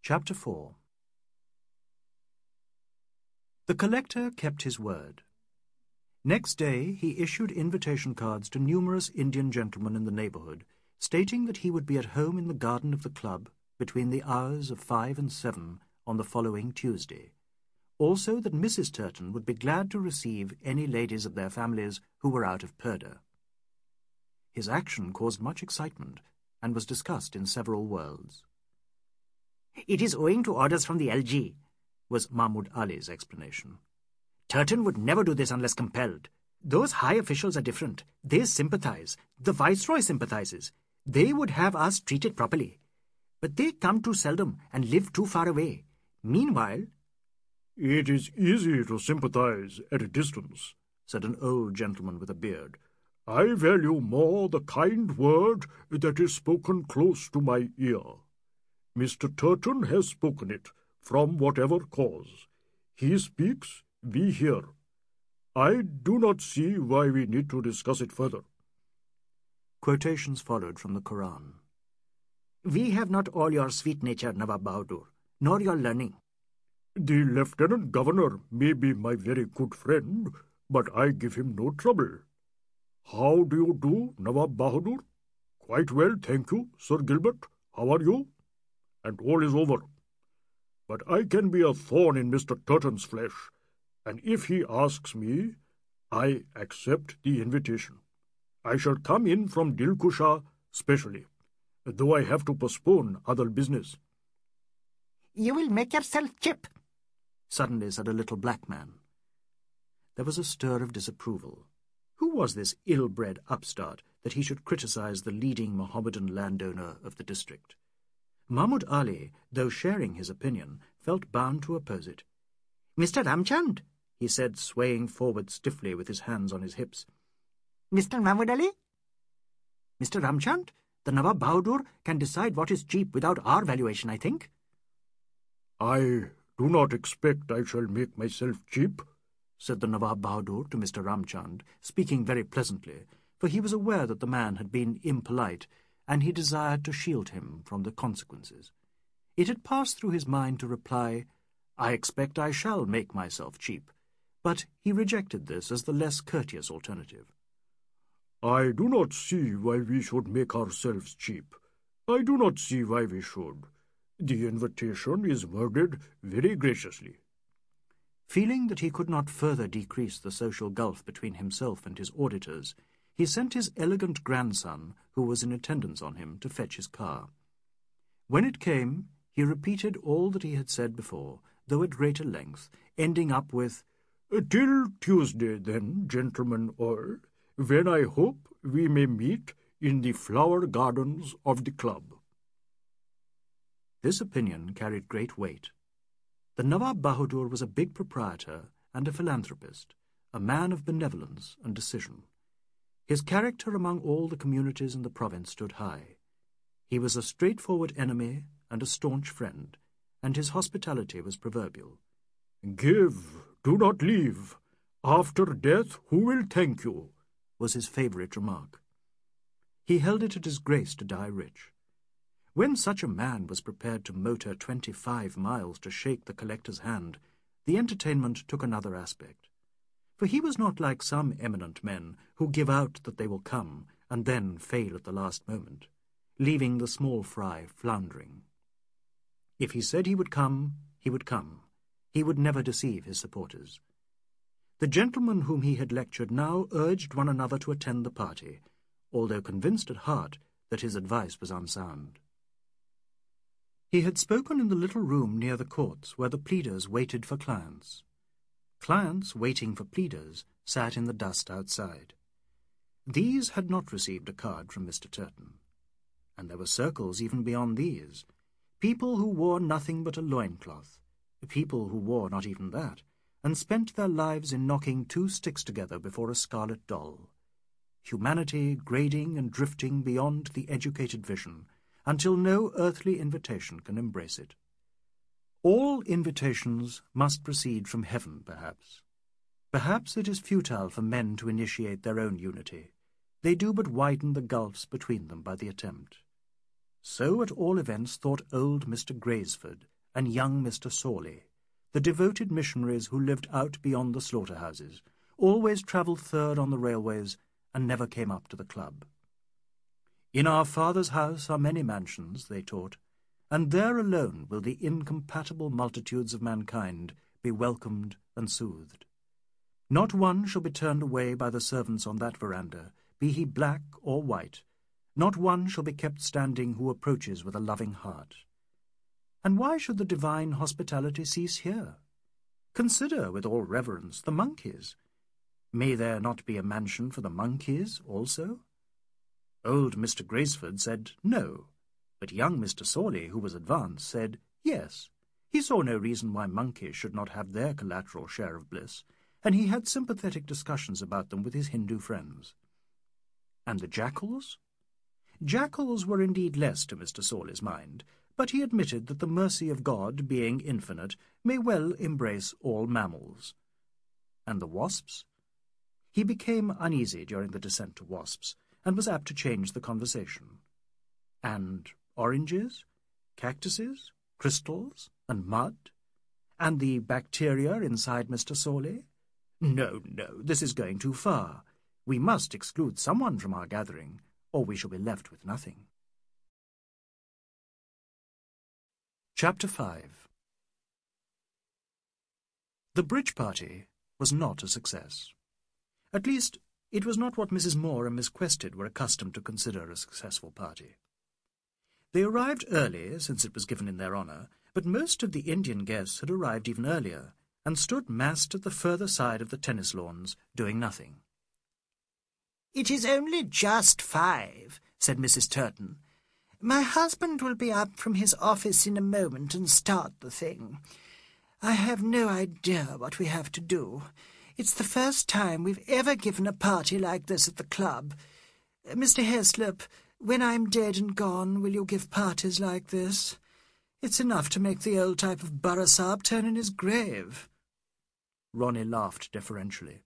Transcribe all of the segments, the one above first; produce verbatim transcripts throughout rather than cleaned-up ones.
Chapter four. The collector kept his word. Next day he issued invitation cards to numerous Indian gentlemen in the neighbourhood, stating that he would be at home in the garden of the club between the hours of five and seven on the following Tuesday. Also that Missus Turton would be glad to receive any ladies of their families who were out of Purdah. His action caused much excitement, and was discussed in several worlds. "It is owing to orders from the L G," was Mahmud Ali's explanation. "Turton would never do this unless compelled. Those high officials are different. They sympathize. The Viceroy sympathizes. They would have us treated properly. But they come too seldom and live too far away. Meanwhile—" "It is easy to sympathize at a distance," said an old gentleman with a beard. "I value more the kind word that is spoken close to my ear. Mister Turton has spoken it, from whatever cause. He speaks, we hear. I do not see why we need to discuss it further." Quotations followed from the Quran. "We have not all your sweet nature, Nawab Bahadur, nor your learning." "The Lieutenant Governor may be my very good friend, but I give him no trouble. How do you do, Nawab Bahadur?" "Quite well, thank you, Sir Gilbert. How are you?" "And all is over. But I can be a thorn in Mister Turton's flesh, and if he asks me, I accept the invitation. I shall come in from Dilkusha specially, though I have to postpone other business." "You will make yourself chip," suddenly said a little black man. There was a stir of disapproval. Who was this ill-bred upstart that he should criticize the leading Mohammedan landowner of the district? Mahmud Ali, though sharing his opinion, felt bound to oppose it. "Mister Ramchand," he said, swaying forward stiffly with his hands on his hips. "Mister Mahmud Ali?" "Mister Ramchand, the Nawab Bahadur can decide what is cheap without our valuation, I think." "I do not expect I shall make myself cheap," said the Nawab Bahadur to Mister Ramchand, speaking very pleasantly, for he was aware that the man had been impolite, and he desired to shield him from the consequences. It had passed through his mind to reply, "I expect I shall make myself cheap," but he rejected this as the less courteous alternative. "I do not see why we should make ourselves cheap. I do not see why we should. The invitation is worded very graciously." Feeling that he could not further decrease the social gulf between himself and his auditors, he sent his elegant grandson, who was in attendance on him, to fetch his car. When it came, he repeated all that he had said before, though at greater length, ending up with, "Till Tuesday, then, gentlemen all, when I hope we may meet in the flower gardens of the club." This opinion carried great weight. The Nawab Bahadur was a big proprietor and a philanthropist, a man of benevolence and decision. His character among all the communities in the province stood high. He was a straightforward enemy and a staunch friend, and his hospitality was proverbial. "Give, do not leave. After death, who will thank you?" was his favourite remark. He held it a disgrace to die rich. When such a man was prepared to motor twenty-five miles to shake the collector's hand, the entertainment took another aspect. For he was not like some eminent men who give out that they will come and then fail at the last moment, leaving the small fry floundering. If he said he would come, he would come. He would never deceive his supporters. The gentlemen whom he had lectured now urged one another to attend the party, although convinced at heart that his advice was unsound. He had spoken in the little room near the courts where the pleaders waited for clients. Clients waiting for pleaders sat in the dust outside. These had not received a card from Mister Turton. And there were circles even beyond these, people who wore nothing but a loincloth, people who wore not even that, and spent their lives in knocking two sticks together before a scarlet doll. Humanity grading and drifting beyond the educated vision, until no earthly invitation can embrace it. All invitations must proceed from heaven, perhaps. Perhaps it is futile for men to initiate their own unity. They do but widen the gulfs between them by the attempt. So at all events thought old Mister Graysford, and young Mister Sawley, the devoted missionaries who lived out beyond the slaughterhouses, always travelled third on the railways and never came up to the club. In our Father's house are many mansions, they taught, and there alone will the incompatible multitudes of mankind be welcomed and soothed. Not one shall be turned away by the servants on that veranda, be he black or white. Not one shall be kept standing who approaches with a loving heart. And why should the divine hospitality cease here? Consider, with all reverence, the monkeys. May there not be a mansion for the monkeys also? Old Mister Graceford said no, but young Mister Sawley, who was advanced, said yes. He saw no reason why monkeys should not have their collateral share of bliss, and he had sympathetic discussions about them with his Hindu friends. And the jackals? Jackals were indeed less to Mister Sawley's mind, but he admitted that the mercy of God, being infinite, may well embrace all mammals. And the wasps? He became uneasy during the descent to wasps, and was apt to change the conversation. And oranges, cactuses, crystals, and mud? And the bacteria inside Mister Sawley? No, no, this is going too far. We must exclude someone from our gathering, or we shall be left with nothing. Chapter five. The bridge party was not a success. At least, it was not what Missus Moore and Miss Quested were accustomed to consider a successful party. They arrived early, since it was given in their honour, but most of the Indian guests had arrived even earlier, and stood massed at the further side of the tennis lawns, doing nothing. "It is only just five," said Missus Turton. "My husband will be up from his office in a moment and start the thing. I have no idea what we have to do. It's the first time we've ever given a party like this at the club. Mister Heslop, when I'm dead and gone, will you give parties like this? It's enough to make the old type of Barasab turn in his grave." Ronnie laughed deferentially.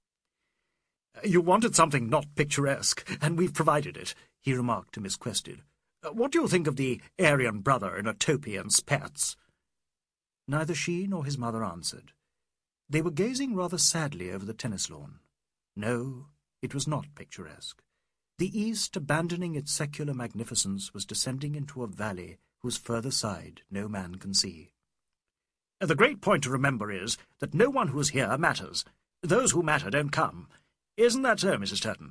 "You wanted something not picturesque, and we've provided it," he remarked to Miss Quested. "What do you think of the Aryan brother in a topi and spats?" Neither she nor his mother answered. They were gazing rather sadly over the tennis lawn. No, it was not picturesque. The east, abandoning its secular magnificence, was descending into a valley whose further side no man can see. "The great point to remember is that no one who is here matters. Those who matter don't come. Isn't that so, Missus Turton?"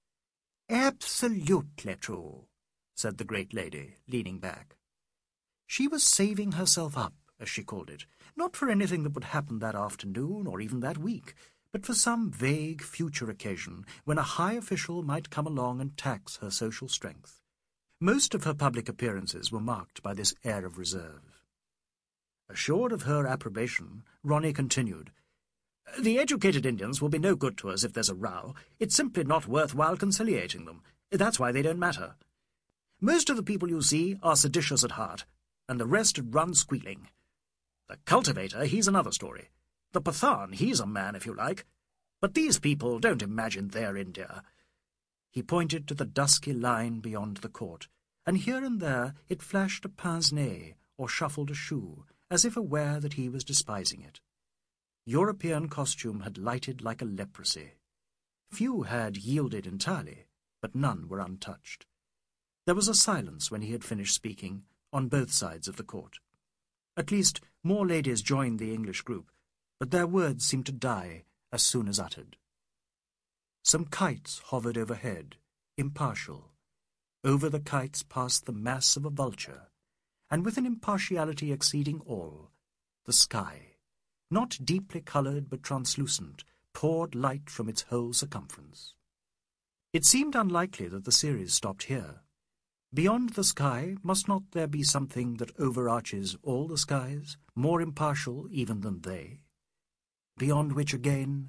"Absolutely true," said the great lady, leaning back. She was saving herself up, as she called it, not for anything that would happen that afternoon or even that week, but for some vague future occasion when a high official might come along and tax her social strength. Most of her public appearances were marked by this air of reserve. Assured of her approbation, Ronnie continued, "The educated Indians will be no good to us if there's a row. It's simply not worthwhile conciliating them. That's why they don't matter. Most of the people you see are seditious at heart, and the rest run squealing. The cultivator, he's another story. The Pathan, he's a man, if you like. But these people don't imagine they're India." He pointed to the dusky line beyond the court, and here and there it flashed a pince-nez or shuffled a shoe, as if aware that he was despising it. European costume had lighted like a leprosy. Few had yielded entirely, but none were untouched. There was a silence when he had finished speaking, on both sides of the court. At least, more ladies joined the English group, but their words seemed to die as soon as uttered. Some kites hovered overhead, impartial. Over the kites passed the mass of a vulture, and with an impartiality exceeding all, the sky, not deeply coloured but translucent, poured light from its whole circumference. It seemed unlikely that the series stopped here. Beyond the sky, must not there be something that overarches all the skies, more impartial even than they? Beyond which again...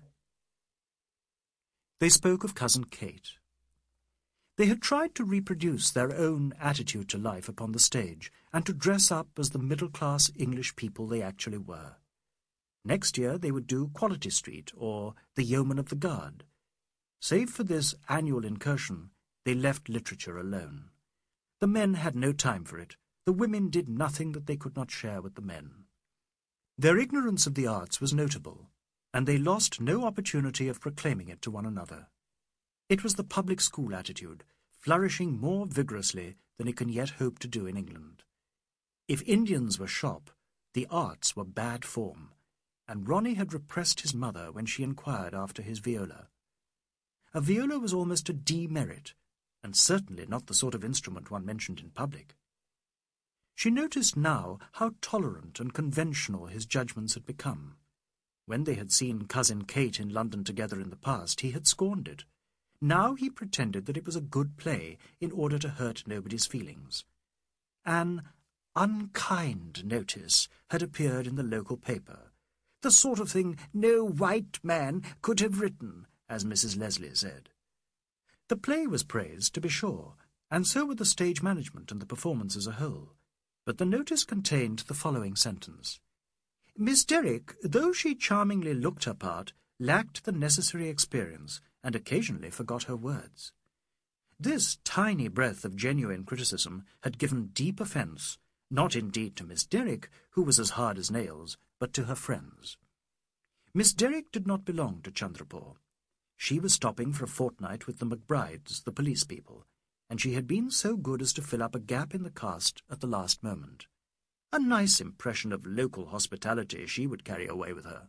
They spoke of Cousin Kate. They had tried to reproduce their own attitude to life upon the stage, and to dress up as the middle-class English people they actually were. Next year they would do Quality Street, or The Yeoman of the Guard. Save for this annual incursion, they left literature alone. The men had no time for it, the women did nothing that they could not share with the men. Their ignorance of the arts was notable, and they lost no opportunity of proclaiming it to one another. It was the public school attitude, flourishing more vigorously than it can yet hope to do in England. If Indians were shop, the arts were bad form, and Ronnie had repressed his mother when she inquired after his viola. A viola was almost a demerit, and certainly not the sort of instrument one mentioned in public. She noticed now how tolerant and conventional his judgments had become. When they had seen Cousin Kate in London together in the past, he had scorned it. Now he pretended that it was a good play in order to hurt nobody's feelings. An unkind notice had appeared in the local paper, the sort of thing no white man could have written, as Missus Leslie said. The play was praised, to be sure, and so were the stage management and the performance as a whole, but the notice contained the following sentence: Miss Derrick, though she charmingly looked her part, lacked the necessary experience, and occasionally forgot her words. This tiny breath of genuine criticism had given deep offence, not indeed to Miss Derrick, who was as hard as nails, but to her friends. Miss Derrick did not belong to Chandrapore. She was stopping for a fortnight with the McBrides, the police people, and she had been so good as to fill up a gap in the cast at the last moment. A nice impression of local hospitality she would carry away with her.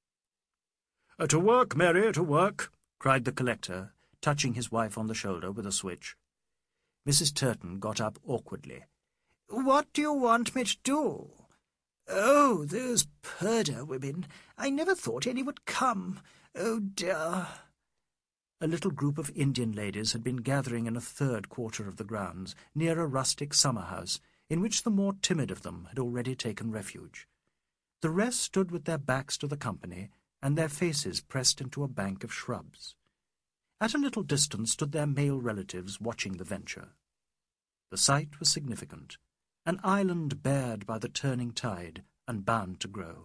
"Uh, to work, Mary, to work!" cried the collector, touching his wife on the shoulder with a switch. Missus Turton got up awkwardly. "What do you want me to do?" "Oh, those Purdah women! I never thought any would come. Oh, dear!" A little group of Indian ladies had been gathering in a third quarter of the grounds, near a rustic summer-house, in which the more timid of them had already taken refuge. The rest stood with their backs to the company, and their faces pressed into a bank of shrubs. At a little distance stood their male relatives watching the venture. The sight was significant, an island bared by the turning tide and bound to grow.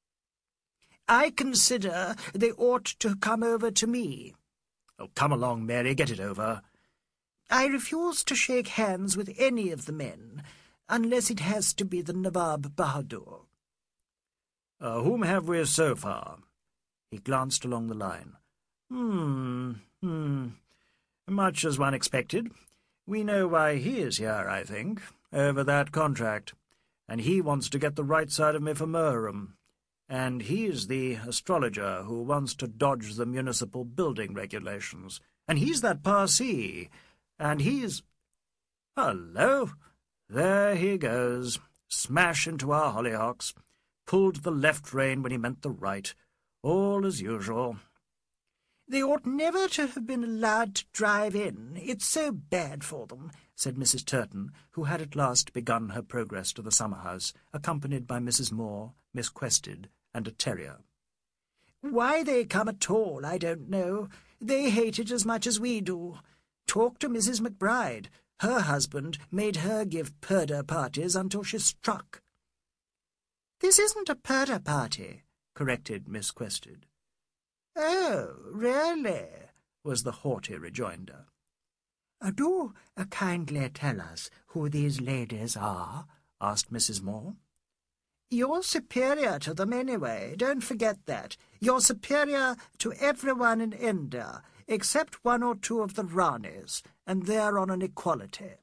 "I consider they ought to come over to me." "Oh, come along, Mary, get it over." "I refuse to shake hands with any of the men, unless it has to be the Nawab Bahadur." Uh, whom have we so far?" He glanced along the line. Hmm, hmm, much as one expected. We know why he is here, I think, over that contract, and he wants to get the right side of me for Murrum. And he's the astrologer who wants to dodge the municipal building regulations. And he's that Parsee. And he's... Hullo! There he goes. Smash into our hollyhocks. Pulled the left rein when he meant the right. All as usual. "They ought never to have been allowed to drive in. It's so bad for them," said Missus Turton, who had at last begun her progress to the summer-house, accompanied by Missus Moore, Miss Quested, and a terrier. "Why they come at all, I don't know. They hate it as much as we do. Talk to Missus McBride. Her husband made her give Purdah parties until she struck." "This isn't a Purdah party," corrected Miss Quested. "Oh, really?" was the haughty rejoinder. "Do uh, kindly tell us who these ladies are?" asked Missus Moore. "You're superior to them anyway, don't forget that. You're superior to everyone in India, except one or two of the Ranis, and they're on an equality."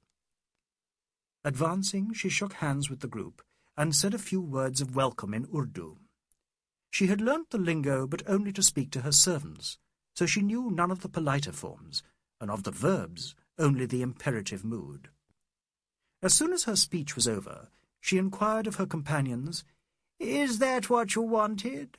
Advancing, she shook hands with the group, and said a few words of welcome in Urdu. She had learnt the lingo, but only to speak to her servants, so she knew none of the politer forms, and of the verbs only the imperative mood. As soon as her speech was over, she inquired of her companions, "Is that what you wanted?"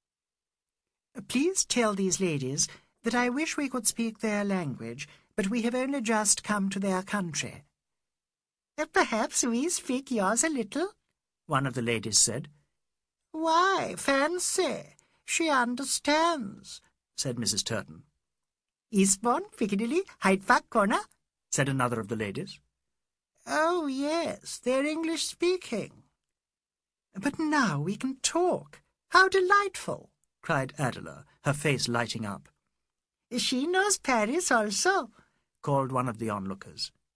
"Please tell these ladies that I wish we could speak their language, but we have only just come to their country." "Perhaps we speak yours a little," one of the ladies said. "Why, fancy, she understands," said Missus Turton. "Eastbourne, Piccadilly, Hyde Park Corner," said another of the ladies. "Oh, yes, they're English-speaking." "But now we can talk. How delightful!" cried Adela, her face lighting up. "She knows Paris also," called one of the onlookers.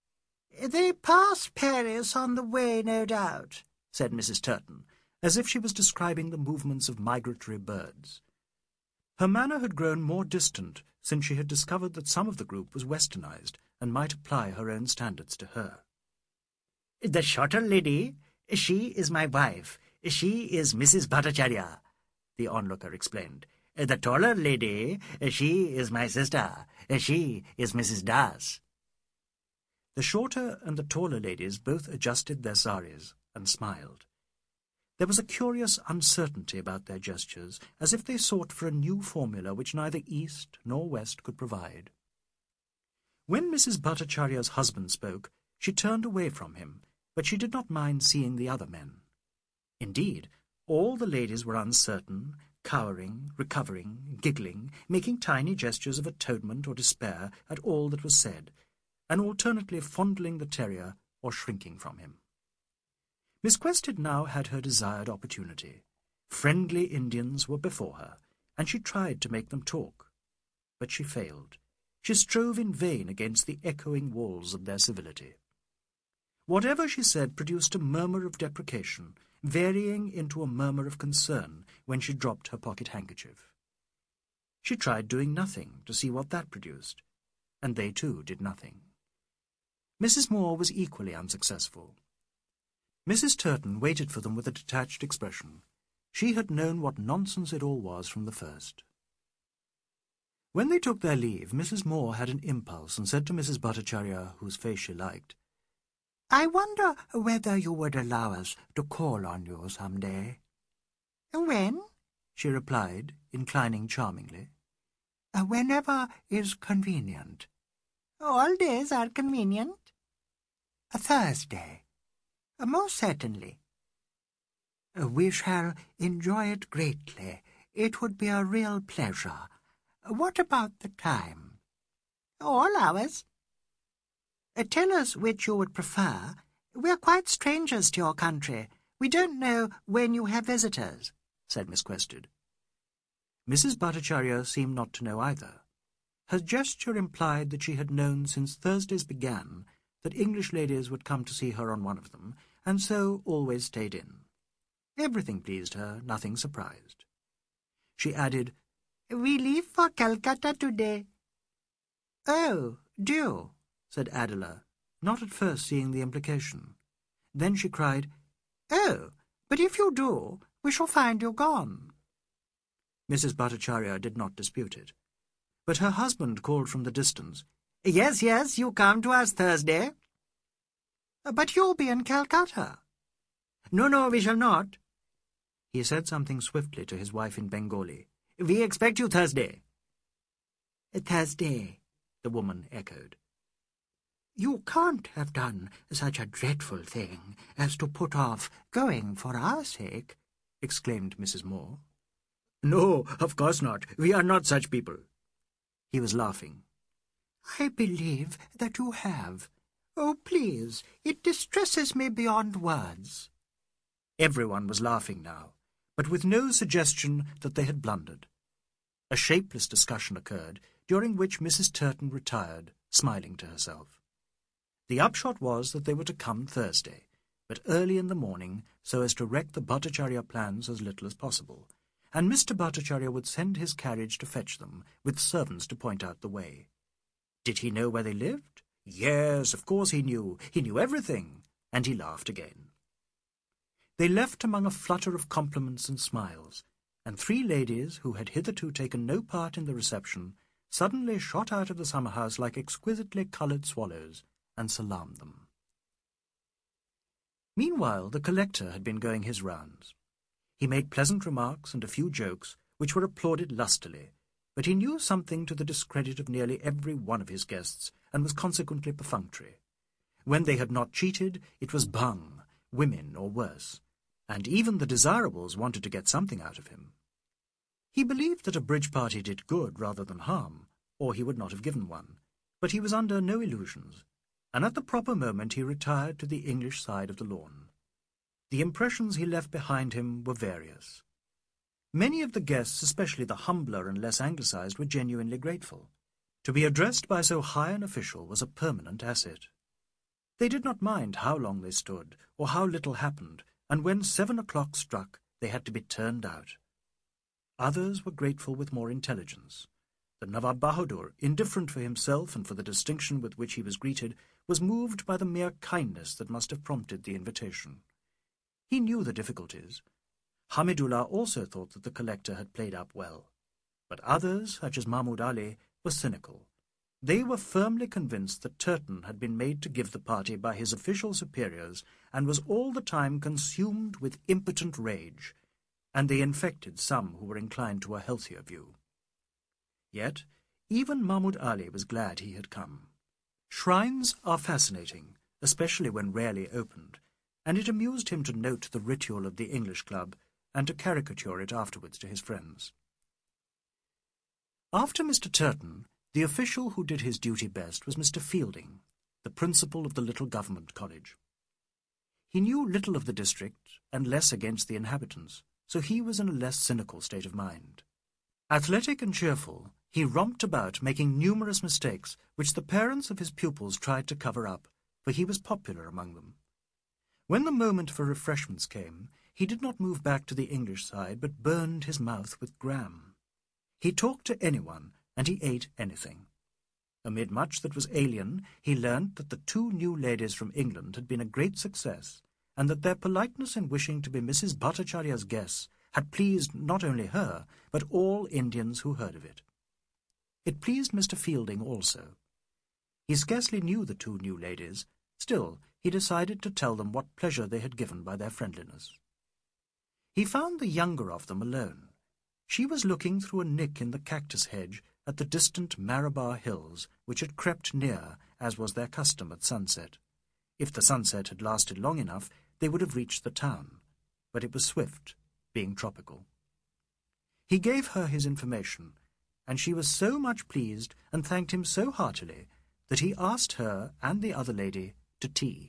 "They pass Paris on the way, no doubt," said Missus Turton, as if she was describing the movements of migratory birds. Her manner had grown more distant since she had discovered that some of the group was westernized and might apply her own standards to her. "The shorter lady, she is my wife. She is Missus Bhattacharya," the onlooker explained. "The taller lady, she is my sister. She is Missus Das." The shorter and the taller ladies both adjusted their saris and smiled. There was a curious uncertainty about their gestures, as if they sought for a new formula which neither East nor West could provide. When Missus Bhattacharya's husband spoke, she turned away from him, but she did not mind seeing the other men. Indeed, all the ladies were uncertain, cowering, recovering, giggling, making tiny gestures of atonement or despair at all that was said, and alternately fondling the terrier or shrinking from him. Miss Quested now had her desired opportunity. Friendly Indians were before her, and she tried to make them talk. But she failed. She strove in vain against the echoing walls of their civility. Whatever she said produced a murmur of deprecation, varying into a murmur of concern when she dropped her pocket handkerchief. She tried doing nothing to see what that produced, and they too did nothing. Missus Moore was equally unsuccessful. Missus Turton waited for them with a detached expression. She had known what nonsense it all was from the first. When they took their leave, Missus Moore had an impulse and said to Missus Bhattacharya, whose face she liked, "I wonder whether you would allow us to call on you some day." "When?" she replied, inclining charmingly. "Whenever is convenient." "All days are convenient." "A Thursday." "Most certainly." "We shall enjoy it greatly. It would be a real pleasure. What about the time?" "All hours." "Tell us which you would prefer. We are quite strangers to your country. We don't know when you have visitors," said Miss Quested. Missus Bhattacharya seemed not to know either. Her gesture implied that she had known since Thursdays began that English ladies would come to see her on one of them, and so always stayed in. Everything pleased her, nothing surprised. She added, "We leave for Calcutta today." "Oh, do you?" said Adela, not at first seeing the implication. Then she cried, "Oh, but if you do, we shall find you gone." Missus Bhattacharya did not dispute it, but her husband called from the distance, "Yes, yes, you come to us Thursday." "But you'll be in Calcutta." "No, no, we shall not." He said something swiftly to his wife in Bengali. "We expect you Thursday." "Thursday," the woman echoed. "You can't have done such a dreadful thing as to put off going for our sake," exclaimed Missus Moore. "No, of course not. We are not such people." He was laughing. "I believe that you have. Oh, please, it distresses me beyond words." Everyone was laughing now, but with no suggestion that they had blundered. A shapeless discussion occurred, during which Missus Turton retired, smiling to herself. The upshot was that they were to come Thursday, but early in the morning, so as to wreck the Bhattacharya plans as little as possible, and Mister Bhattacharya would send his carriage to fetch them, with servants to point out the way. Did he know where they lived? Yes, of course he knew. He knew everything, and he laughed again. They left among a flutter of compliments and smiles, and three ladies, who had hitherto taken no part in the reception, suddenly shot out of the summer-house like exquisitely coloured swallows, and salaamed them. Meanwhile, the collector had been going his rounds. He made pleasant remarks and a few jokes, which were applauded lustily, but he knew something to the discredit of nearly every one of his guests, and was consequently perfunctory. When they had not cheated, it was bung, women or worse, and even the desirables wanted to get something out of him. He believed that a bridge party did good rather than harm, or he would not have given one, but he was under no illusions, and at the proper moment he retired to the English side of the lawn. The impressions he left behind him were various. Many of the guests, especially the humbler and less anglicized, were genuinely grateful. To be addressed by so high an official was a permanent asset. They did not mind how long they stood, or how little happened, and when seven o'clock struck, they had to be turned out. Others were grateful with more intelligence. The Nawab Bahadur, indifferent for himself and for the distinction with which he was greeted, was moved by the mere kindness that must have prompted the invitation. He knew the difficulties. Hamidullah also thought that the collector had played up well. But others, such as Mahmud Ali, were cynical. They were firmly convinced that Turton had been made to give the party by his official superiors and was all the time consumed with impotent rage, and they infected some who were inclined to a healthier view. Yet even Mahmud Ali was glad he had come. Shrines are fascinating, especially when rarely opened, and it amused him to note the ritual of the English Club and to caricature it afterwards to his friends. After Mister Turton, the official who did his duty best was Mister Fielding, the principal of the little government college. He knew little of the district and less against the inhabitants, so he was in a less cynical state of mind. Athletic and cheerful, he romped about, making numerous mistakes, which the parents of his pupils tried to cover up, for he was popular among them. When the moment for refreshments came, he did not move back to the English side, but burned his mouth with Graham. He talked to anyone, and he ate anything. Amid much that was alien, he learnt that the two new ladies from England had been a great success, and that their politeness in wishing to be Missus Bhattacharya's guests had pleased not only her, but all Indians who heard of it. It pleased Mister Fielding also. He scarcely knew the two new ladies, still he decided to tell them what pleasure they had given by their friendliness. He found the younger of them alone. She was looking through a nick in the cactus hedge at the distant Marabar hills, which had crept near, as was their custom at sunset. If the sunset had lasted long enough, they would have reached the town, but it was swift, being tropical. He gave her his information, and she was so much pleased and thanked him so heartily that he asked her and the other lady to tea.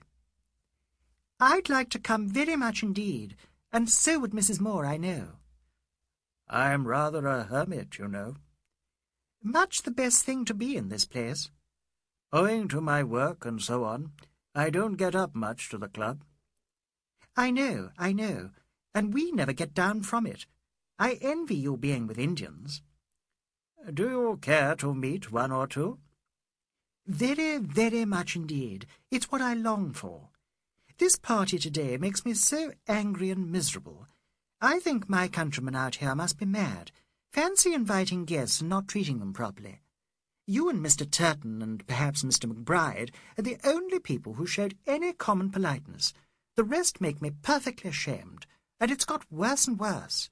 "I'd like to come very much indeed, and so would Missus Moore, I know." "I'm rather a hermit, you know." "Much the best thing to be in this place." "Owing to my work and so on, I don't get up much to the club." "I know, I know, and we never get down from it. I envy you being with Indians." "Do you care to meet one or two?" "Very, very much indeed. It's what I long for. This party today makes me so angry and miserable. I think my countrymen out here must be mad. Fancy inviting guests and not treating them properly. You and Mister Turton and perhaps Mister McBride are the only people who showed any common politeness. The rest make me perfectly ashamed, and it's got worse and worse."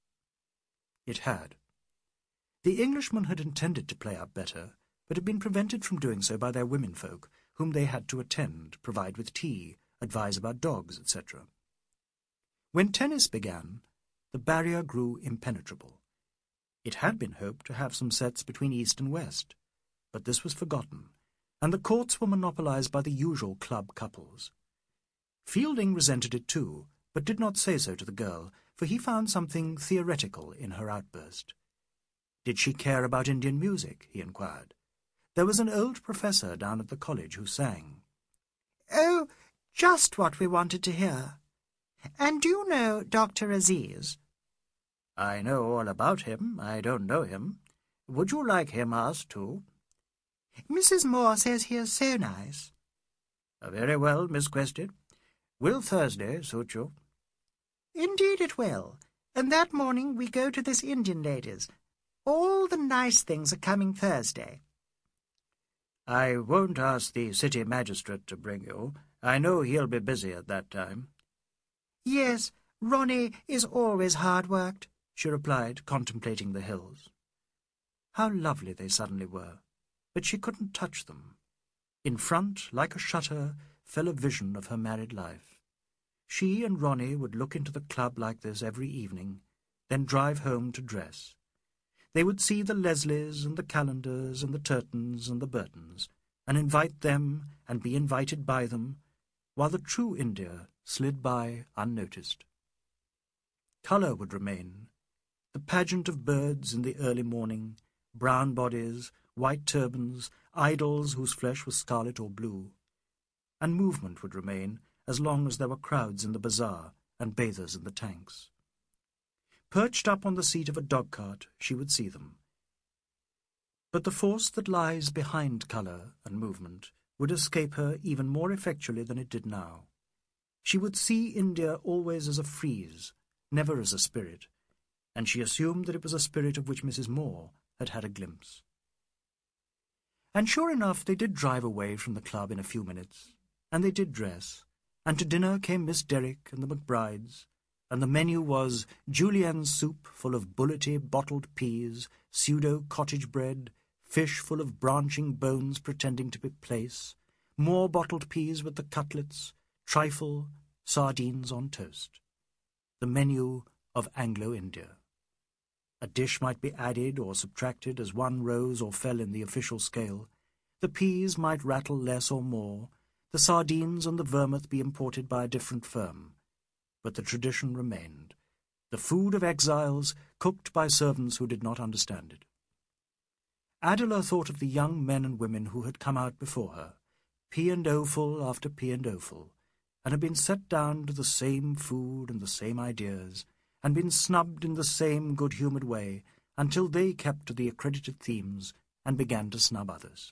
It had. The Englishmen had intended to play up better, but had been prevented from doing so by their womenfolk, whom they had to attend, provide with tea, advise about dogs, et cetera. When tennis began, the barrier grew impenetrable. It had been hoped to have some sets between East and West, but this was forgotten, and the courts were monopolized by the usual club couples. Fielding resented it too, but did not say so to the girl, for he found something theoretical in her outburst. Did she care about Indian music? He inquired. There was an old professor down at the college who sang. "Oh, just what we wanted to hear. And do you know Doctor Aziz?" "I know all about him. I don't know him. Would you like him asked too?" "Missus Moore says he is so nice." "Very well, Miss Quested. Will Thursday suit you?" "Indeed it will. And that morning we go to this Indian lady's. All the nice things are coming Thursday." "I won't ask the city magistrate to bring you. I know he'll be busy at that time." "Yes, Ronnie is always hard-worked," she replied, contemplating the hills. How lovely they suddenly were, but she couldn't touch them. In front, like a shutter, fell a vision of her married life. She and Ronnie would look into the club like this every evening, then drive home to dress. They would see the Leslies and the Callenders and the Turtons and the Burtons, and invite them and be invited by them, while the true India slid by unnoticed. Colour would remain, the pageant of birds in the early morning, brown bodies, white turbans, idols whose flesh was scarlet or blue. and movement would remain as long as there were crowds in the bazaar and bathers in the tanks. Perched up on the seat of a dog-cart, she would see them. But the force that lies behind colour and movement would escape her even more effectually than it did now. She would see India always as a frieze, never as a spirit, and she assumed that it was a spirit of which Missus Moore had had a glimpse. And sure enough, they did drive away from the club in a few minutes, and they did dress, and to dinner came Miss Derrick and the McBrides, and the menu was julienne soup full of bullety bottled peas, pseudo-cottage bread, fish full of branching bones pretending to be plaice, more bottled peas with the cutlets, trifle, sardines on toast. The menu of Anglo-India. A dish might be added or subtracted as one rose or fell in the official scale. The peas might rattle less or more, the sardines and the vermouth be imported by a different firm. But the tradition remained, the food of exiles cooked by servants who did not understand it. Adela thought of the young men and women who had come out before her, P and O-ful after P and O-ful, and had been set down to the same food and the same ideas, and been snubbed in the same good-humoured way until they kept to the accredited themes and began to snub others.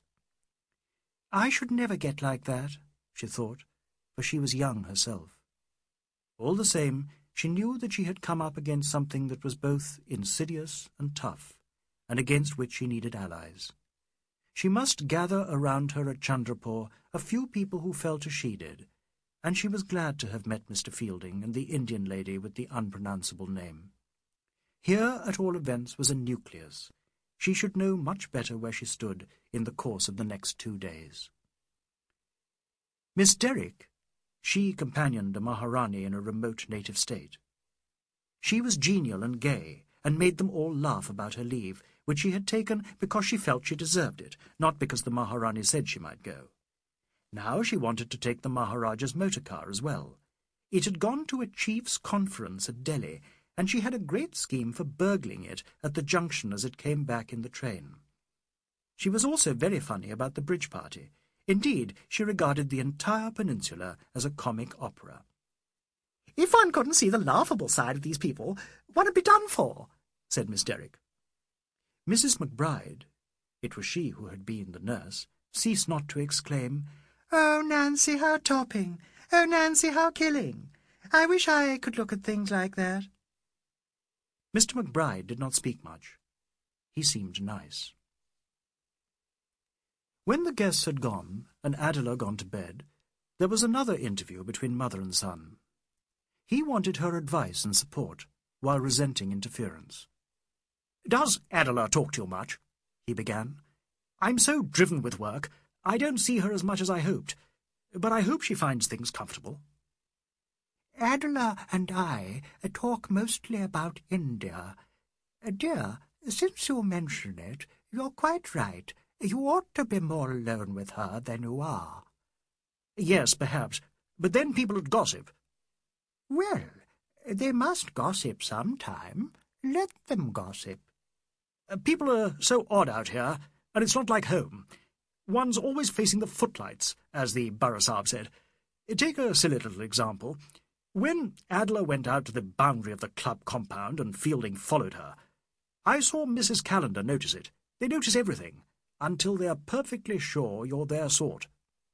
I should never get like that, she thought, for she was young herself. All the same, she knew that she had come up against something that was both insidious and tough, and against which she needed allies. She must gather around her at Chandrapur a few people who felt as she did, and she was glad to have met Mister Fielding and the Indian lady with the unpronounceable name. Here, at all events, was a nucleus. She should know much better where she stood in the course of the next two days. Miss Derrick, she companioned a Maharani in a remote native state. She was genial and gay, and made them all laugh about her leave, which she had taken because she felt she deserved it, not because the Maharani said she might go. Now she wanted to take the Maharaja's motor car as well. It had gone to a chief's conference at Delhi, and she had a great scheme for burgling it at the junction as it came back in the train. She was also very funny about the bridge party. Indeed, she regarded the entire peninsula as a comic opera. "If one couldn't see the laughable side of these people, one would be done for," said Miss Derrick. Missus McBride, it was she who had been the nurse, ceased not to exclaim, "Oh, Nancy, how topping! Oh, Nancy, how killing! I wish I could look at things like that." Mister McBride did not speak much. He seemed nice. When the guests had gone, and Adela gone to bed, there was another interview between mother and son. He wanted her advice and support, while resenting interference. "Does Adela talk to you much?" he began. "I'm so driven with work, I don't see her as much as I hoped, but I hope she finds things comfortable." "Adela and I talk mostly about India. Dear, since you mention it, you're quite right. You ought to be more alone with her than you are." "Yes, perhaps, but then people would gossip." "Well, they must gossip sometime. Let them gossip." "People are so odd out here, and it's not like home. One's always facing the footlights, as the Borough Sahib said. Take a silly little example. When Adela went out to the boundary of the club compound and Fielding followed her, I saw Missus Callender notice it. They notice everything, until they are perfectly sure you're their sort."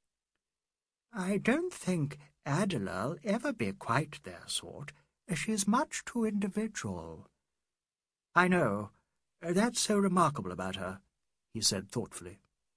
"I don't think Adela'll ever be quite their sort. She's much too individual." "I know. That's so remarkable about her," he said thoughtfully.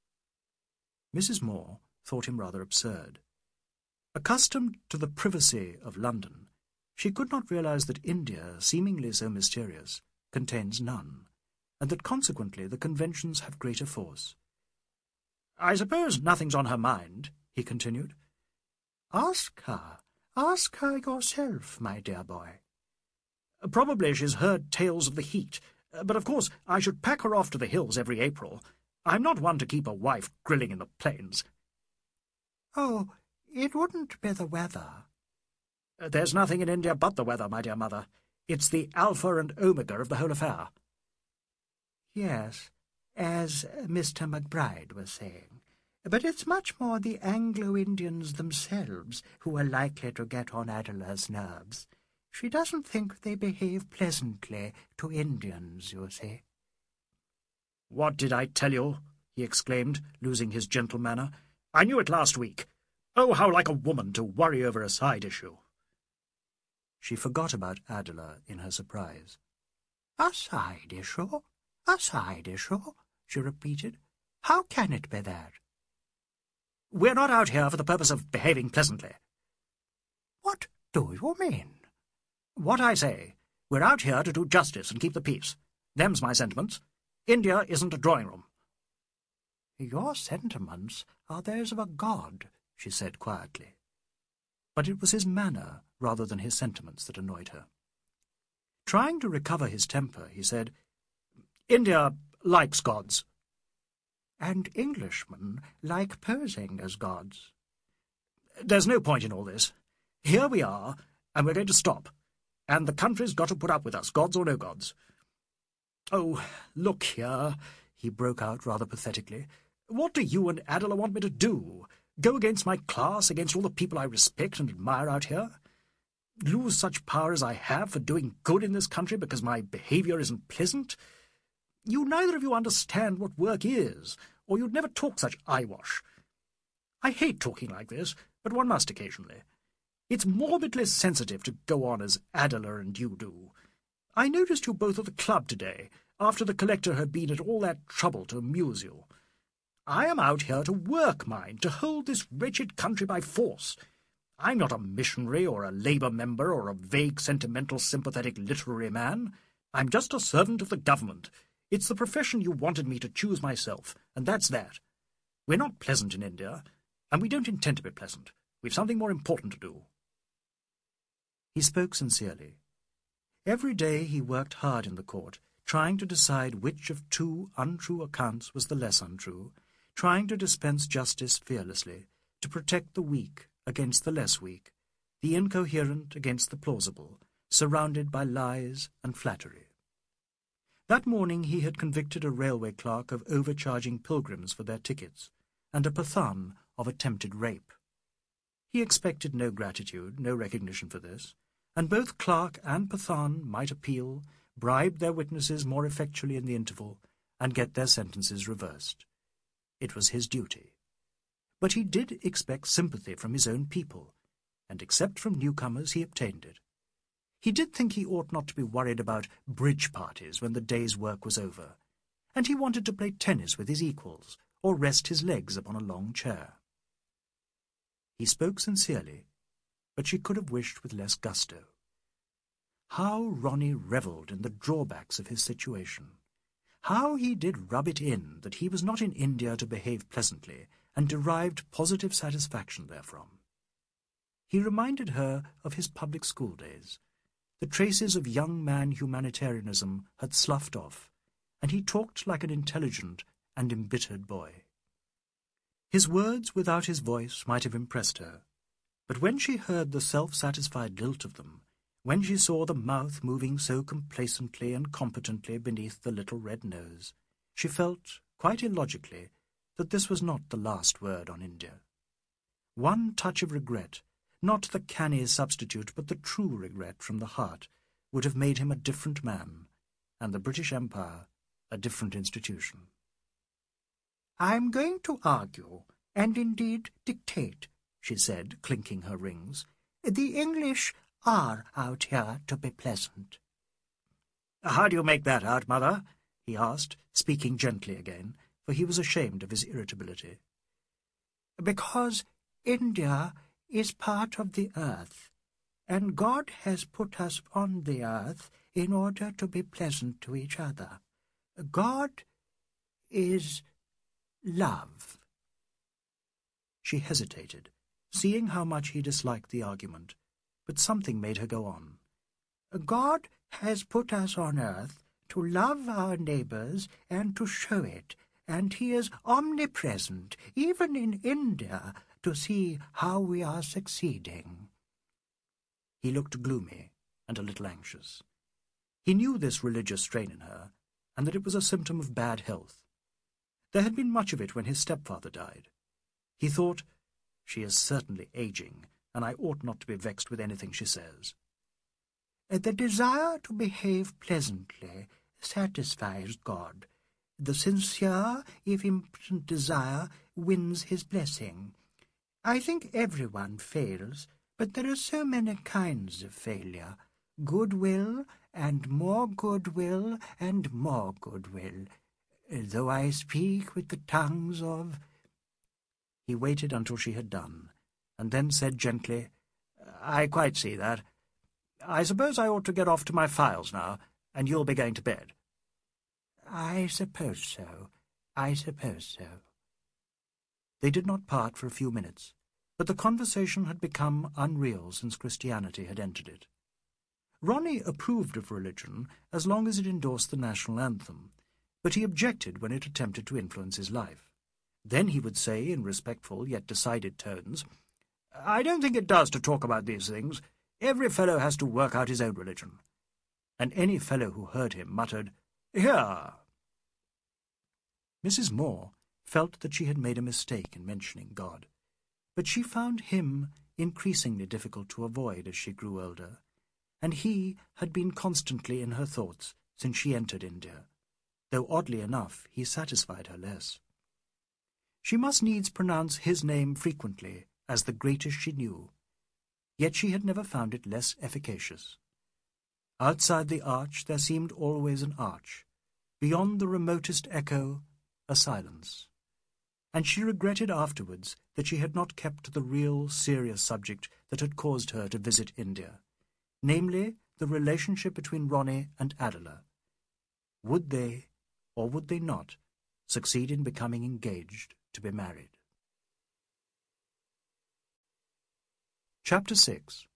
Missus Moore thought him rather absurd. Accustomed to the privacy of London, she could not realize that India, seemingly so mysterious, contains none, and that consequently the conventions have greater force. "I suppose nothing's on her mind," he continued. "Ask her. Ask her yourself, my dear boy." "Probably she's heard tales of the heat, but of course I should pack her off to the hills every April. I'm not one to keep a wife grilling in the plains." "Oh, it wouldn't be the weather." "There's nothing in India but the weather, my dear mother. It's the alpha and omega of the whole affair." "Yes, as Mister McBride was saying. But it's much more the Anglo-Indians themselves who are likely to get on Adela's nerves. She doesn't think they behave pleasantly to Indians, you see. "What did I tell you?" he exclaimed, losing his gentle manner. "I knew it last week. Oh, how like a woman to worry over a side issue." She forgot about Adela in her surprise. "A side issue? A side issue?" she repeated. "How can it be that?" "We're not out here for the purpose of behaving pleasantly." "What do you mean?" "What I say. We're out here to do justice and keep the peace. Them's my sentiments. India isn't a drawing-room." "Your sentiments are those of a god," she said quietly. But it was his manner rather than his sentiments that annoyed her. Trying to recover his temper, he said, "India likes gods." "And Englishmen like posing as gods." "There's no point in all this. Here we are, and we're going to stop. And the country's got to put up with us, gods or no gods." "Oh, look here," he broke out rather pathetically. "What do you and Adela want me to do? Go against my class, against all the people I respect and admire out here? Lose such power as I have for doing good in this country because my behaviour isn't pleasant? You neither of you understand what work is, or you'd never talk such eyewash. I hate talking like this, but one must occasionally. It's morbidly sensitive to go on as Adela and you do. I noticed you both at the club today, after the collector had been at all that trouble to amuse you. I am out here to work, mind, to hold this wretched country by force. I'm not a missionary or a Labour member or a vague, sentimental, sympathetic literary man. I'm just a servant of the government. It's the profession you wanted me to choose myself, and that's that. We're not pleasant in India, and we don't intend to be pleasant. We've something more important to do." He spoke sincerely. Every day he worked hard in the court, trying to decide which of two untrue accounts was the less untrue, trying to dispense justice fearlessly, to protect the weak against the less weak, the incoherent against the plausible, surrounded by lies and flattery. That morning he had convicted a railway clerk of overcharging pilgrims for their tickets, and a Pathan of attempted rape. He expected no gratitude, no recognition for this, and both clerk and Pathan might appeal, bribe their witnesses more effectually in the interval, and get their sentences reversed. It was his duty. But he did expect sympathy from his own people, and except from newcomers he obtained it. He did think he ought not to be worried about bridge parties when the day's work was over, and he wanted to play tennis with his equals, or rest his legs upon a long chair. He spoke sincerely, but she could have wished with less gusto. How Ronnie revelled in the drawbacks of his situation. How he did rub it in that he was not in India to behave pleasantly, and derived positive satisfaction therefrom. He reminded her of his public school days. The traces of young man humanitarianism had sloughed off, and he talked like an intelligent and embittered boy. His words without his voice might have impressed her, but when she heard the self-satisfied lilt of them, when she saw the mouth moving so complacently and competently beneath the little red nose, she felt, quite illogically, that this was not the last word on India. One touch of regret, not the canny substitute but the true regret from the heart, would have made him a different man, and the British Empire a different institution. "I'm going to argue, and indeed dictate," she said, clinking her rings. "The English are out here to be pleasant." "How do you make that out, Mother?" he asked, speaking gently again, for he was ashamed of his irritability. "Because India is part of the earth, and God has put us on the earth in order to be pleasant to each other. God is love." She hesitated, seeing how much he disliked the argument, but something made her go on. "God has put us on earth to love our neighbours and to show it, and he is omnipresent, even in India, to see how we are succeeding." He looked gloomy and a little anxious. He knew this religious strain in her, and that it was a symptom of bad health. There had been much of it when his stepfather died, He thought, "She is certainly aging, and I ought not to be vexed with anything she says." The desire to behave pleasantly satisfies God. The sincere, if impotent desire wins his blessing. I think everyone fails, but there are so many kinds of failure. Goodwill, and more goodwill, and more goodwill. Though I speak with the tongues of... He waited until she had done, and then said gently, "I quite see that. I suppose I ought to get off to my files now, and you'll be going to bed." "I suppose so. I suppose so." They did not part for a few minutes, but the conversation had become unreal since Christianity had entered it. Ronnie approved of religion as long as it endorsed the national anthem, but he objected when it attempted to influence his life. Then he would say, in respectful yet decided tones, "I don't think it does to talk about these things. Every fellow has to work out his own religion." And any fellow who heard him muttered, "Here." Missus Moore felt that she had made a mistake in mentioning God, but she found him increasingly difficult to avoid as she grew older, and he had been constantly in her thoughts since she entered India, though oddly enough he satisfied her less. She must needs pronounce his name frequently as the greatest she knew, yet she had never found it less efficacious. Outside the arch there seemed always an arch, beyond the remotest echo a silence, and she regretted afterwards that she had not kept to the real, serious subject that had caused her to visit India, namely the relationship between Ronnie and Adela. Would they, or would they not, succeed in becoming engaged to be married? Chapter six.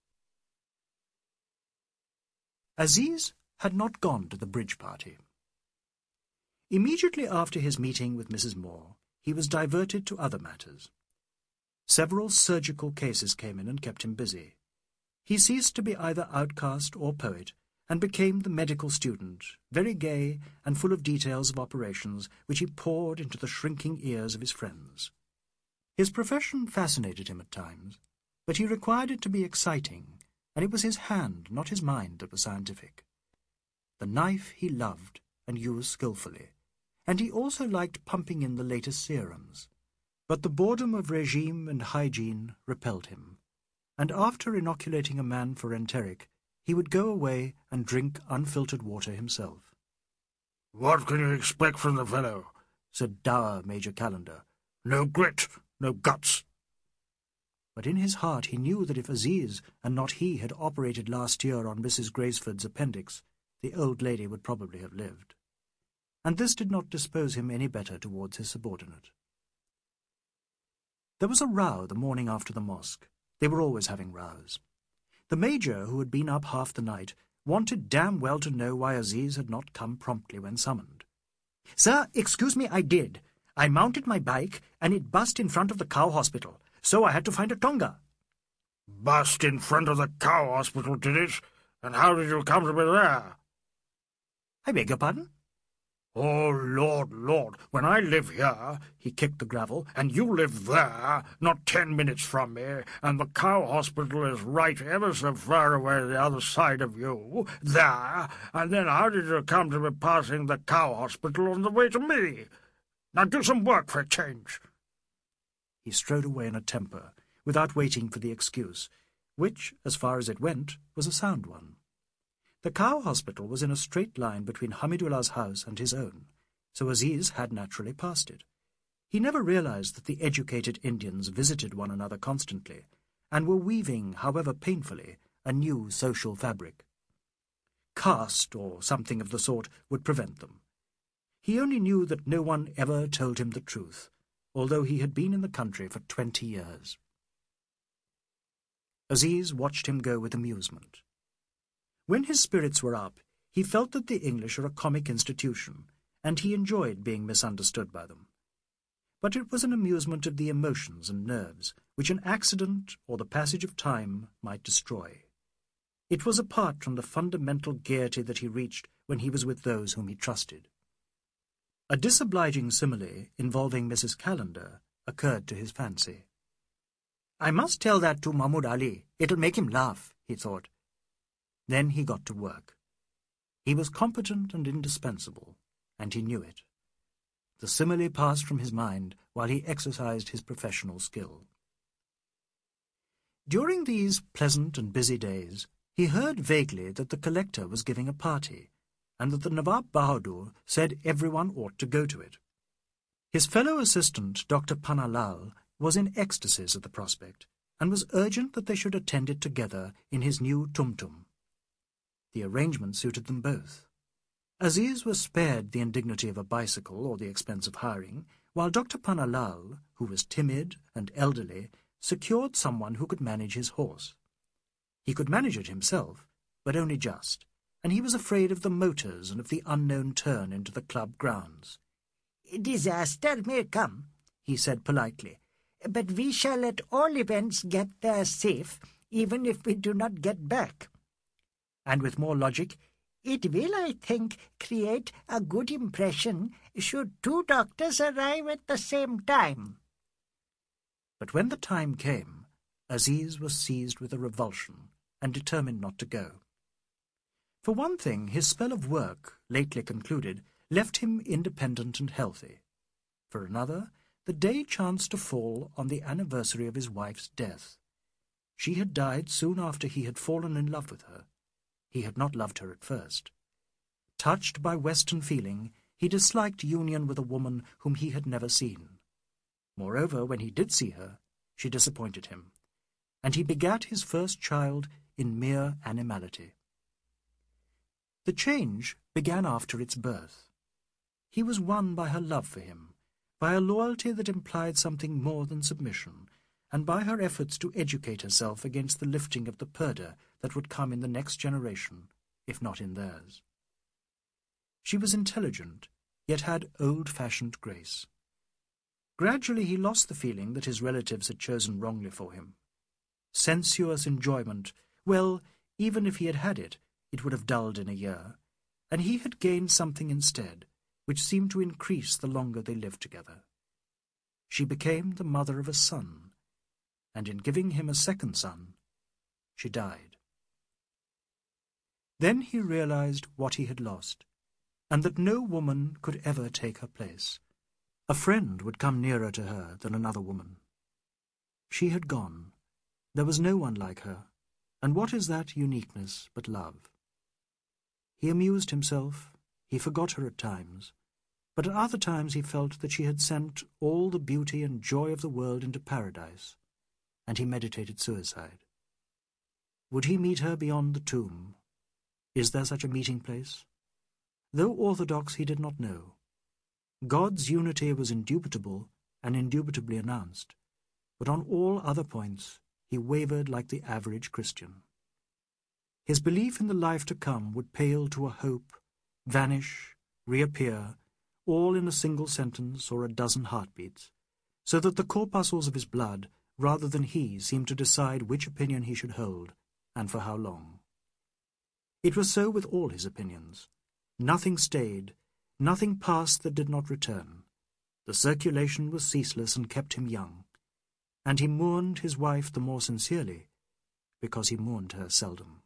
Aziz had not gone to the bridge party. Immediately after his meeting with Missus Moore, he was diverted to other matters. Several surgical cases came in and kept him busy. He ceased to be either outcast or poet, and became the medical student, very gay and full of details of operations which he poured into the shrinking ears of his friends. His profession fascinated him at times, but he required it to be exciting, and it was his hand, not his mind, that was scientific. The knife he loved and used skilfully, and he also liked pumping in the latest serums. But the boredom of regime and hygiene repelled him, and after inoculating a man for enteric, he would go away and drink unfiltered water himself. "What can you expect from the fellow?" said dour Major Calendar. "No grit, no guts." But in his heart he knew that if Aziz and not he had operated last year on Missus Graceford's appendix, the old lady would probably have lived. And this did not dispose him any better towards his subordinate. There was a row the morning after the mosque. They were always having rows. The Major, who had been up half the night, wanted damn well to know why Aziz had not come promptly when summoned. "Sir, excuse me, I did. I mounted my bike, and it bust in front of the cow hospital, so I had to find a tonga." "Bust in front of the cow hospital, did it? And how did you come to be there?" "I beg your pardon?" "Oh, Lord, Lord, when I live here," he kicked the gravel, "and you live there, not ten minutes from me, and the cow hospital is right ever so far away the other side of you, there, and then how did you come to be passing the cow hospital on the way to me? Now do some work for a change." He strode away in a temper, without waiting for the excuse, which, as far as it went, was a sound one. The cow hospital was in a straight line between Hamidullah's house and his own, so Aziz had naturally passed it. He never realized that the educated Indians visited one another constantly, and were weaving, however painfully, a new social fabric. Caste, or something of the sort, would prevent them. He only knew that no one ever told him the truth, although he had been in the country for twenty years. Aziz watched him go with amusement. When his spirits were up, he felt that the English are a comic institution, and he enjoyed being misunderstood by them. But it was an amusement of the emotions and nerves, which an accident or the passage of time might destroy. It was apart from the fundamental gaiety that he reached when he was with those whom he trusted. A disobliging simile involving Missus Calendar occurred to his fancy. "I must tell that to Mahmud Ali. It'll make him laugh," he thought. Then he got to work. He was competent and indispensable, and he knew it. The simile passed from his mind while he exercised his professional skill. During these pleasant and busy days, he heard vaguely that the collector was giving a party, and that the Nawab Bahadur said everyone ought to go to it. His fellow assistant, Doctor Panalal, was in ecstasies at the prospect, and was urgent that they should attend it together in his new tum-tum. The arrangement suited them both. Aziz was spared the indignity of a bicycle or the expense of hiring, while Doctor Panalal, who was timid and elderly, secured someone who could manage his horse. He could manage it himself, but only just, and he was afraid of the motors and of the unknown turn into the club grounds. "Disaster may come," he said politely, "but we shall at all events get there safe, even if we do not get back." And with more logic, "It will, I think, create a good impression should two doctors arrive at the same time." But when the time came, Aziz was seized with a revulsion and determined not to go. For one thing, his spell of work, lately concluded, left him independent and healthy. For another, the day chanced to fall on the anniversary of his wife's death. She had died soon after he had fallen in love with her. He had not loved her at first. Touched by Western feeling, he disliked union with a woman whom he had never seen. Moreover, when he did see her, she disappointed him, and he begat his first child in mere animality. The change began after its birth. He was won by her love for him, by a loyalty that implied something more than submission, and by her efforts to educate herself against the lifting of the purdah that would come in the next generation, if not in theirs. She was intelligent, yet had old-fashioned grace. Gradually he lost the feeling that his relatives had chosen wrongly for him. Sensuous enjoyment, well, even if he had had it, it would have dulled in a year, and he had gained something instead, which seemed to increase the longer they lived together. She became the mother of a son, and in giving him a second son, she died. Then he realized what he had lost, and that no woman could ever take her place. A friend would come nearer to her than another woman. She had gone. There was no one like her, and what is that uniqueness but love? He amused himself, he forgot her at times, but at other times he felt that she had sent all the beauty and joy of the world into paradise, and he meditated suicide. Would he meet her beyond the tomb? Is there such a meeting place? Though orthodox, he did not know. God's unity was indubitable and indubitably announced, but on all other points he wavered like the average Christian. His belief in the life to come would pale to a hope, vanish, reappear, all in a single sentence or a dozen heartbeats, so that the corpuscles of his blood, rather than he, seemed to decide which opinion he should hold, and for how long. It was so with all his opinions. Nothing stayed, nothing passed that did not return. The circulation was ceaseless and kept him young, and he mourned his wife the more sincerely because he mourned her seldom.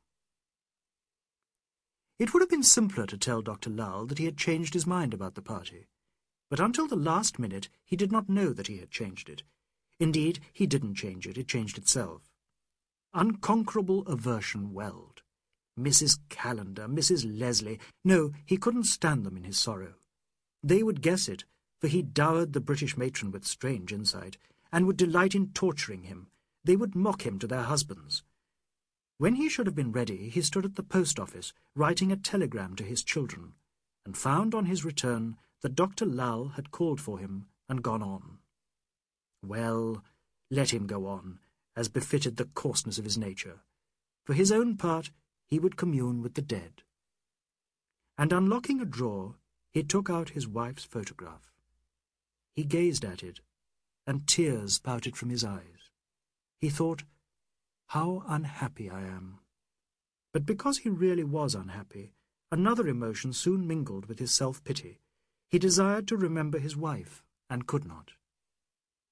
It would have been simpler to tell Doctor Lal that he had changed his mind about the party, but until the last minute he did not know that he had changed it. Indeed, he didn't change it, it changed itself. Unconquerable aversion welled. Missus Calendar, Missus Leslie, no, he couldn't stand them in his sorrow. They would guess it, for he dowered the British matron with strange insight, and would delight in torturing him. They would mock him to their husbands. When he should have been ready, he stood at the post office, writing a telegram to his children, and found on his return that Doctor Lal had called for him and gone on. Well, let him go on, as befitted the coarseness of his nature. For his own part, he would commune with the dead. And unlocking a drawer, he took out his wife's photograph. He gazed at it, and tears spouted from his eyes. He thought, how unhappy I am. But because he really was unhappy, another emotion soon mingled with his self-pity. He desired to remember his wife, and could not.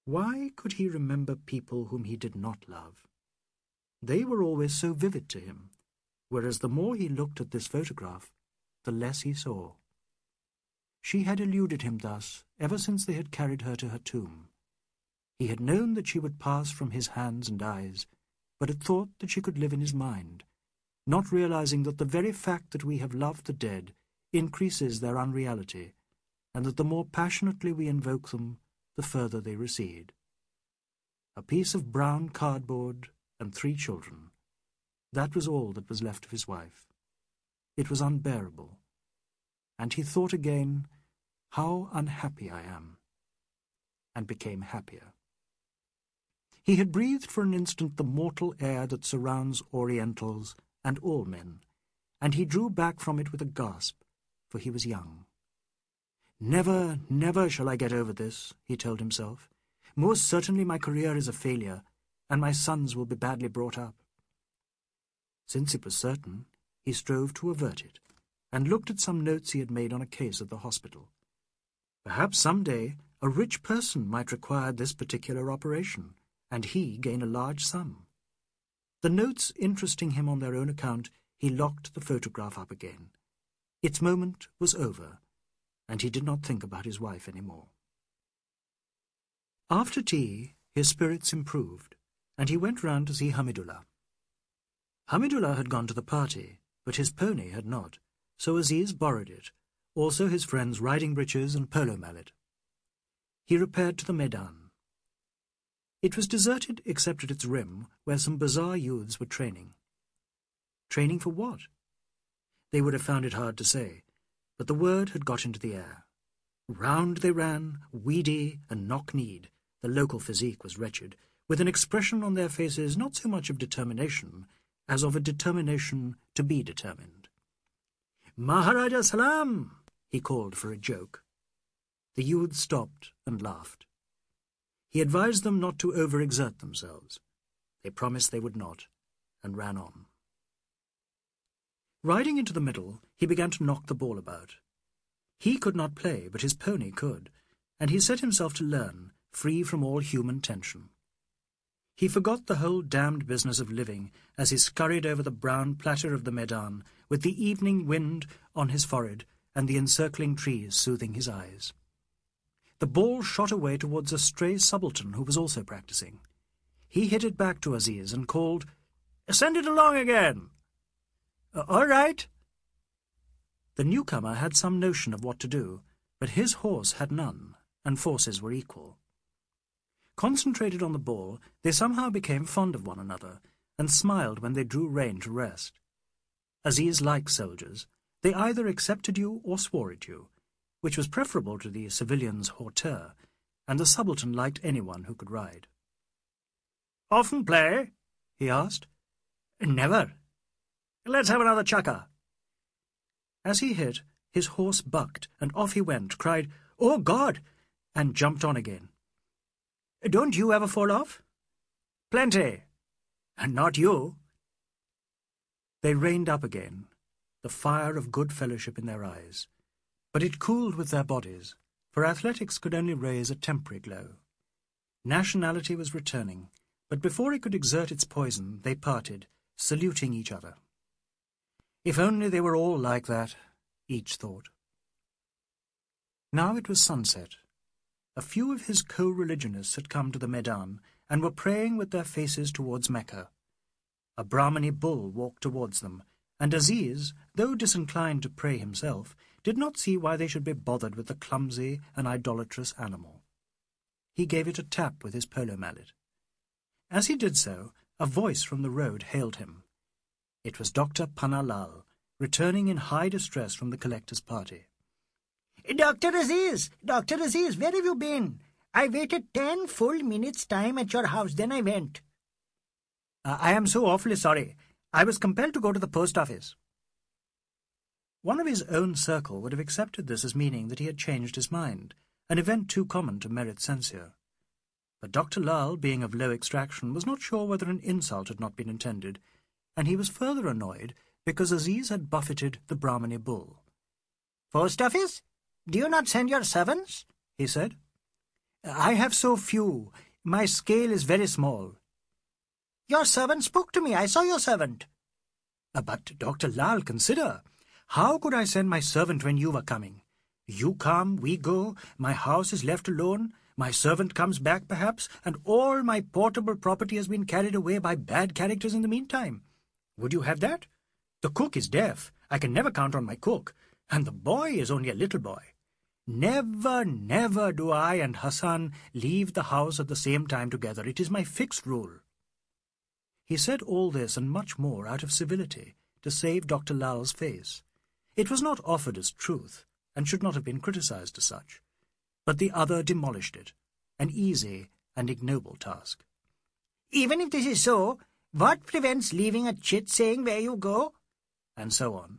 Why could he remember people whom he did not love? They were always so vivid to him, whereas the more he looked at this photograph, the less he saw. She had eluded him thus ever since they had carried her to her tomb. He had known that she would pass from his hands and eyes, but had thought that she could live in his mind, not realizing that the very fact that we have loved the dead increases their unreality, and that the more passionately we invoke them, the further they recede. A piece of brown cardboard and three children. That was all that was left of his wife. It was unbearable, and he thought again, how unhappy I am, and became happier. He had breathed for an instant the mortal air that surrounds Orientals and all men, and he drew back from it with a gasp, for he was young. Never, never shall I get over this, he told himself. Most certainly my career is a failure, and my sons will be badly brought up. Since it was certain, he strove to avert it, and looked at some notes he had made on a case at the hospital. Perhaps some day a rich person might require this particular operation, and he gain a large sum. The notes interesting him on their own account, he locked the photograph up again. Its moment was over, and he did not think about his wife any more. After tea, his spirits improved, and he went round to see Hamidullah. Hamidullah had gone to the party, but his pony had not, so Aziz borrowed it, also his friend's riding breeches and polo mallet. He repaired to the Maidan. It was deserted except at its rim, where some bizarre youths were training. Training for what? They would have found it hard to say, but the word had got into the air. Round they ran, weedy and knock-kneed. The local physique was wretched, with an expression on their faces not so much of determination as of a determination to be determined. "Maharaja Salam!" he called for a joke. The youths stopped and laughed. He advised them not to overexert themselves. They promised they would not, and ran on. Riding into the middle, he began to knock the ball about. He could not play, but his pony could, and he set himself to learn, free from all human tension. He forgot the whole damned business of living as he scurried over the brown platter of the Maidan, with the evening wind on his forehead and the encircling trees soothing his eyes. The ball shot away towards a stray subaltern who was also practising. He hit it back to Aziz and called, "Send it along again." Uh, "All right." The newcomer had some notion of what to do, but his horse had none, and forces were equal. Concentrated on the ball, they somehow became fond of one another, and smiled when they drew rein to rest. Aziz liked soldiers. They either accepted you or swore at you, which was preferable to the civilian's hauteur, and the subaltern liked anyone who could ride. "Often play?" he asked. "Never." "Let's have another chukker." As he hit, his horse bucked, and off he went, cried, "Oh, God!" and jumped on again. "Don't you ever fall off?" "Plenty." "And not you." They reined up again, the fire of good fellowship in their eyes, but it cooled with their bodies, for athletics could only raise a temporary glow. Nationality was returning, but before it could exert its poison, they parted, saluting each other. If only they were all like that, each thought. Now it was sunset. A few of his co-religionists had come to the Maidan and were praying with their faces towards Mecca. A Brahmani bull walked towards them, and Aziz, though disinclined to pray himself, did not see why they should be bothered with the clumsy and idolatrous animal. He gave it a tap with his polo mallet. As he did so, a voice from the road hailed him. It was Doctor Panna Lal, returning in high distress from the collector's party. "Doctor Aziz! Doctor Aziz, where have you been? I waited ten full minutes' time at your house, then I went." Uh, "I am so awfully sorry. I was compelled to go to the post office." One of his own circle would have accepted this as meaning that he had changed his mind, an event too common to merit censure. But Doctor Lal, being of low extraction, was not sure whether an insult had not been intended, and he was further annoyed because Aziz had buffeted the Brahmani bull. "Post office? Do you not send your servants?" he said. I have so few. My scale is very small. Your servant spoke to me. I saw your servant. Uh, but, Doctor Lal, consider. How could I send my servant when you were coming? You come, we go, my house is left alone, my servant comes back perhaps, and all my portable property has been carried away by bad characters in the meantime. Would you have that? The cook is deaf. I can never count on my cook. And the boy is only a little boy. Never, never do I and Hassan leave the house at the same time together. It is my fixed rule. He said all this and much more out of civility, to save Doctor Lal's face. It was not offered as truth, and should not have been criticized as such. But the other demolished it, an easy and ignoble task. Even if this is so, what prevents leaving a chit saying where you go? And so on.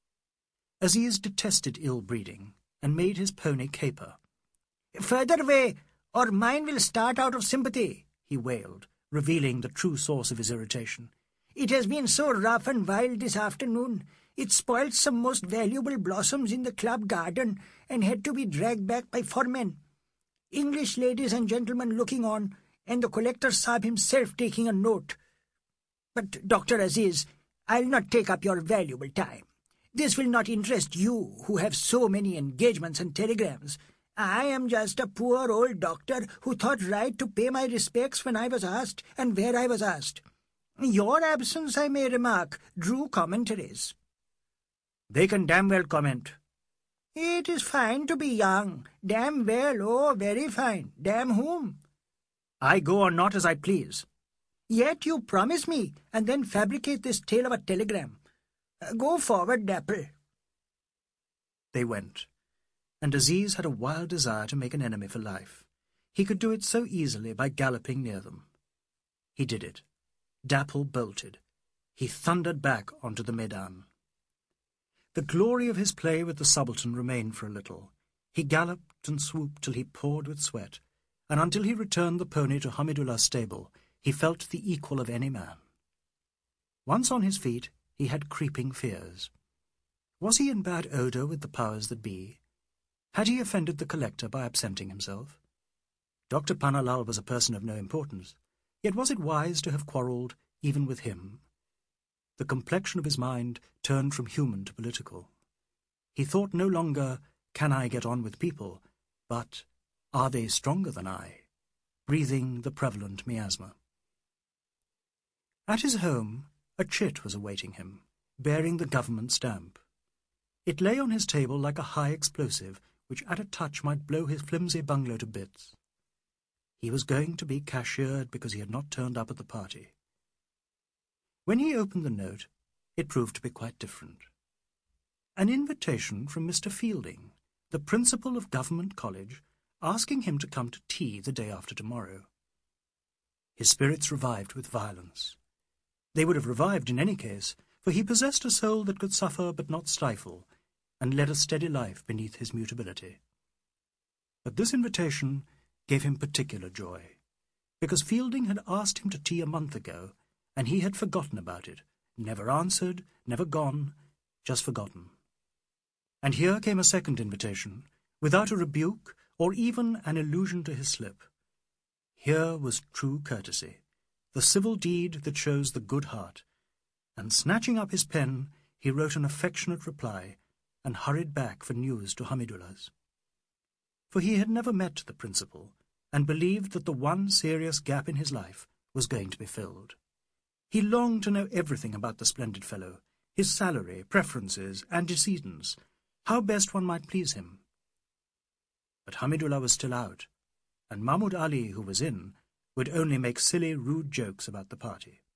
Aziz detested ill-breeding, and made his pony caper. Further away, or mine will start out of sympathy, he wailed, revealing the true source of his irritation. It has been so rough and wild this afternoon. It spoilt some most valuable blossoms in the club garden, and had to be dragged back by four men. English ladies and gentlemen looking on, and the collector sahib himself taking a note. But, Doctor Aziz, I'll not take up your valuable time. This will not interest you, who have so many engagements and telegrams. I am just a poor old doctor who thought right to pay my respects when I was asked, and where I was asked. Your absence, I may remark, drew commentaries. They can damn well comment. It is fine to be young. Damn well, oh, very fine. Damn whom? I go or not as I please. Yet you promise me, and then fabricate this tale of a telegram. Uh, go forward, Dapple. They went, and Aziz had a wild desire to make an enemy for life. He could do it so easily by galloping near them. He did it. Dapple bolted. He thundered back onto the Maidan. The glory of his play with the subaltern remained for a little. He galloped and swooped till he poured with sweat, and until he returned the pony to Hamidullah's stable, he felt the equal of any man. Once on his feet, he had creeping fears. Was he in bad odour with the powers that be? Had he offended the collector by absenting himself? Doctor Panalal was a person of no importance, yet was it wise to have quarrelled even with him? The complexion of his mind turned from human to political. He thought no longer, can I get on with people, but are they stronger than I, breathing the prevalent miasma. At his home, a chit was awaiting him, bearing the government stamp. It lay on his table like a high explosive, which at a touch might blow his flimsy bungalow to bits. He was going to be cashiered because he had not turned up at the party. When he opened the note, it proved to be quite different. An invitation from Mister Fielding, the principal of Government College, asking him to come to tea the day after tomorrow. His spirits revived with violence. They would have revived in any case, for he possessed a soul that could suffer but not stifle, and led a steady life beneath his mutability. But this invitation gave him particular joy, because Fielding had asked him to tea a month ago, and he had forgotten about it, never answered, never gone, just forgotten. And here came a second invitation, without a rebuke or even an allusion to his slip. Here was true courtesy, the civil deed that shows the good heart, and snatching up his pen, he wrote an affectionate reply, and hurried back for news to Hamidullah's. For he had never met the principal, and believed that the one serious gap in his life was going to be filled. He longed to know everything about the splendid fellow, his salary, preferences, antecedents, how best one might please him. But Hamidullah was still out, and Mahmud Ali, who was in, would only make silly, rude jokes about the party.